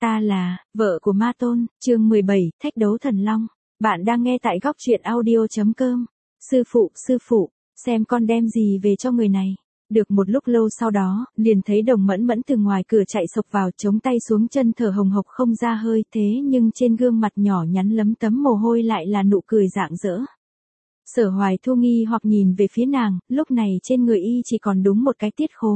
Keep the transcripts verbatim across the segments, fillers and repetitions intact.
Ta là, vợ của Ma Tôn, chương mười bảy, thách đấu thần long. Bạn đang nghe tại góc truyện audio chấm com. Sư phụ, sư phụ, xem con đem gì về cho người này. Được một lúc lâu sau đó, liền thấy Đồng Mẫn Mẫn từ ngoài cửa chạy sộc vào, chống tay xuống chân thở hồng hộc không ra hơi, thế nhưng trên gương mặt nhỏ nhắn lấm tấm mồ hôi lại là nụ cười rạng rỡ. Sở Hoài Thu nghi hoặc nhìn về phía nàng, lúc này trên người y chỉ còn đúng một cái tiết khố.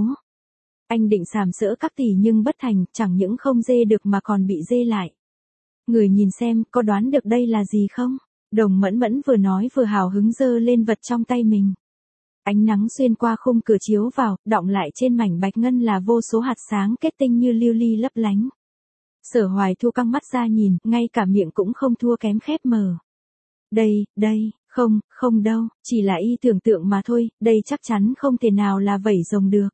Anh định sàm sỡ các tỷ nhưng bất thành, chẳng những không dê được mà còn bị dê lại. Người nhìn xem, có đoán được đây là gì không? Đồng Mẫn Mẫn vừa nói vừa hào hứng giơ lên vật trong tay mình. Ánh nắng xuyên qua khung cửa chiếu vào, đọng lại trên mảnh bạch ngân là vô số hạt sáng kết tinh như lưu ly lấp lánh. Sở Hoài Thu căng mắt ra nhìn, ngay cả miệng cũng không thua kém khép mờ. Đây, đây, không, không đâu, chỉ là y tưởng tượng mà thôi, đây chắc chắn không thể nào là vảy rồng được.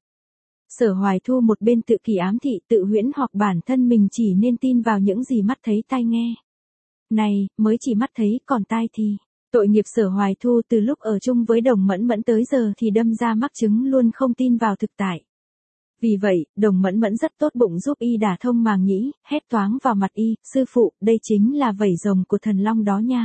Sở Hoài Thu một bên tự kỳ ám thị tự huyễn hoặc bản thân mình chỉ nên tin vào những gì mắt thấy tai nghe. Này, mới chỉ mắt thấy, còn tai thì. Tội nghiệp Sở Hoài Thu từ lúc ở chung với Đồng Mẫn Mẫn tới giờ thì đâm ra mắc chứng luôn không tin vào thực tại. Vì vậy, Đồng Mẫn Mẫn rất tốt bụng giúp y đả thông màng nhĩ, hét toáng vào mặt y, sư phụ, đây chính là vảy rồng của thần long đó nha.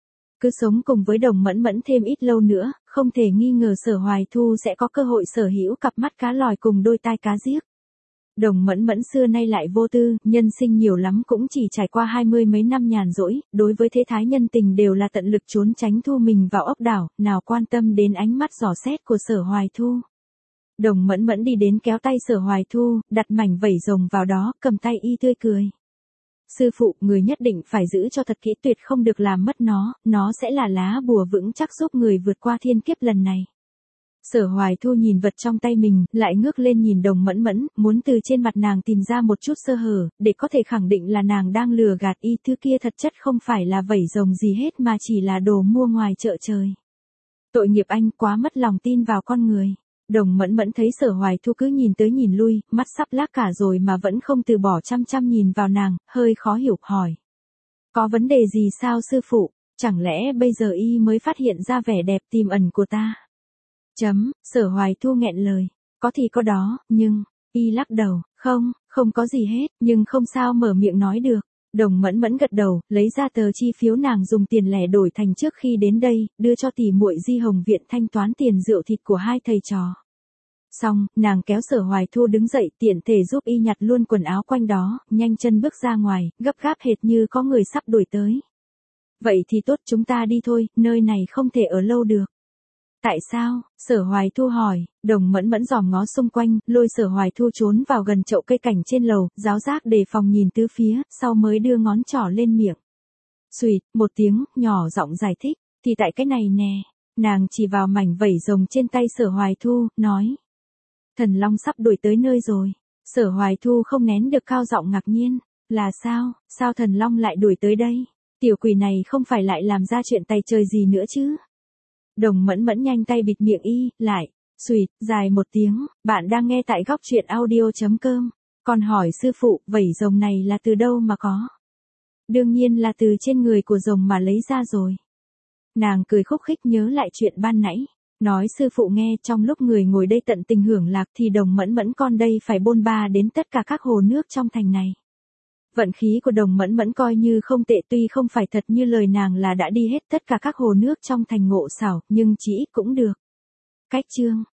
Cứ sống cùng với Đồng Mẫn Mẫn thêm ít lâu nữa, không thể nghi ngờ Sở Hoài Thu sẽ có cơ hội sở hữu cặp mắt cá lòi cùng đôi tai cá giếc. Đồng Mẫn Mẫn xưa nay lại vô tư, nhân sinh nhiều lắm cũng chỉ trải qua hai mươi mấy năm nhàn rỗi, đối với thế thái nhân tình đều là tận lực trốn tránh thu mình vào ốc đảo, nào quan tâm đến ánh mắt dò xét của Sở Hoài Thu. Đồng Mẫn Mẫn đi đến kéo tay Sở Hoài Thu, đặt mảnh vảy rồng vào đó, cầm tay y tươi cười. Sư phụ, người nhất định phải giữ cho thật kỹ, tuyệt không được làm mất nó, nó sẽ là lá bùa vững chắc giúp người vượt qua thiên kiếp lần này. Sở Hoài Thu nhìn vật trong tay mình, lại ngước lên nhìn Đồng Mẫn Mẫn, muốn từ trên mặt nàng tìm ra một chút sơ hở, để có thể khẳng định là nàng đang lừa gạt y, thứ kia thật chất không phải là vảy rồng gì hết mà chỉ là đồ mua ngoài chợ trời. Tội nghiệp anh, quá mất lòng tin vào con người. Đồng Mẫn Mẫn thấy Sở Hoài Thu cứ nhìn tới nhìn lui, mắt sắp lác cả rồi mà vẫn không từ bỏ, chăm chăm nhìn vào nàng, hơi khó hiểu, hỏi. Có vấn đề gì sao sư phụ, chẳng lẽ bây giờ y mới phát hiện ra vẻ đẹp tiềm ẩn của ta? Chấm, Sở Hoài Thu nghẹn lời, có thì có đó, nhưng, y lắc đầu, không, không có gì hết, nhưng không sao mở miệng nói được. Đồng Mẫn Mẫn gật đầu, lấy ra tờ chi phiếu nàng dùng tiền lẻ đổi thành trước khi đến đây, đưa cho tỷ muội Di Hồng Viện thanh toán tiền rượu thịt của hai thầy trò. Xong, nàng kéo Sở Hoài Thu đứng dậy, tiện thể giúp y nhặt luôn quần áo quanh đó, nhanh chân bước ra ngoài, gấp gáp hệt như có người sắp đuổi tới. Vậy thì tốt, chúng ta đi thôi, nơi này không thể ở lâu được. Tại sao? Sở Hoài Thu hỏi. Đồng Mẫn Mẫn dòm ngó xung quanh, lôi Sở Hoài Thu trốn vào gần chậu cây cảnh trên lầu, giáo giác đề phòng nhìn tứ phía, sau mới đưa ngón trỏ lên miệng. Xuỵt, một tiếng, nhỏ giọng giải thích, thì tại cái này nè. Nàng chỉ vào mảnh vảy rồng trên tay Sở Hoài Thu, nói. Thần long sắp đuổi tới nơi rồi. Sở Hoài Thu không nén được cao giọng ngạc nhiên. Là sao, sao thần long lại đuổi tới đây? Tiểu quỷ này không phải lại làm ra chuyện tày trời gì nữa chứ? Đồng Mẫn Mẫn nhanh tay bịt miệng y, lại, xuỵt, dài một tiếng, bạn đang nghe tại góc truyện audio chấm com. Còn hỏi sư phụ, vảy rồng này là từ đâu mà có? Đương nhiên là từ trên người của rồng mà lấy ra rồi. Nàng cười khúc khích nhớ lại chuyện ban nãy, nói sư phụ nghe, trong lúc người ngồi đây tận tình hưởng lạc thì Đồng Mẫn Mẫn con đây phải bôn ba đến tất cả các hồ nước trong thành này. Vận khí của Đồng Mẫn Mẫn coi như không tệ, tuy không phải thật như lời nàng là đã đi hết tất cả các hồ nước trong thành Ngộ Xảo, nhưng chỉ ít cũng được. Cách chương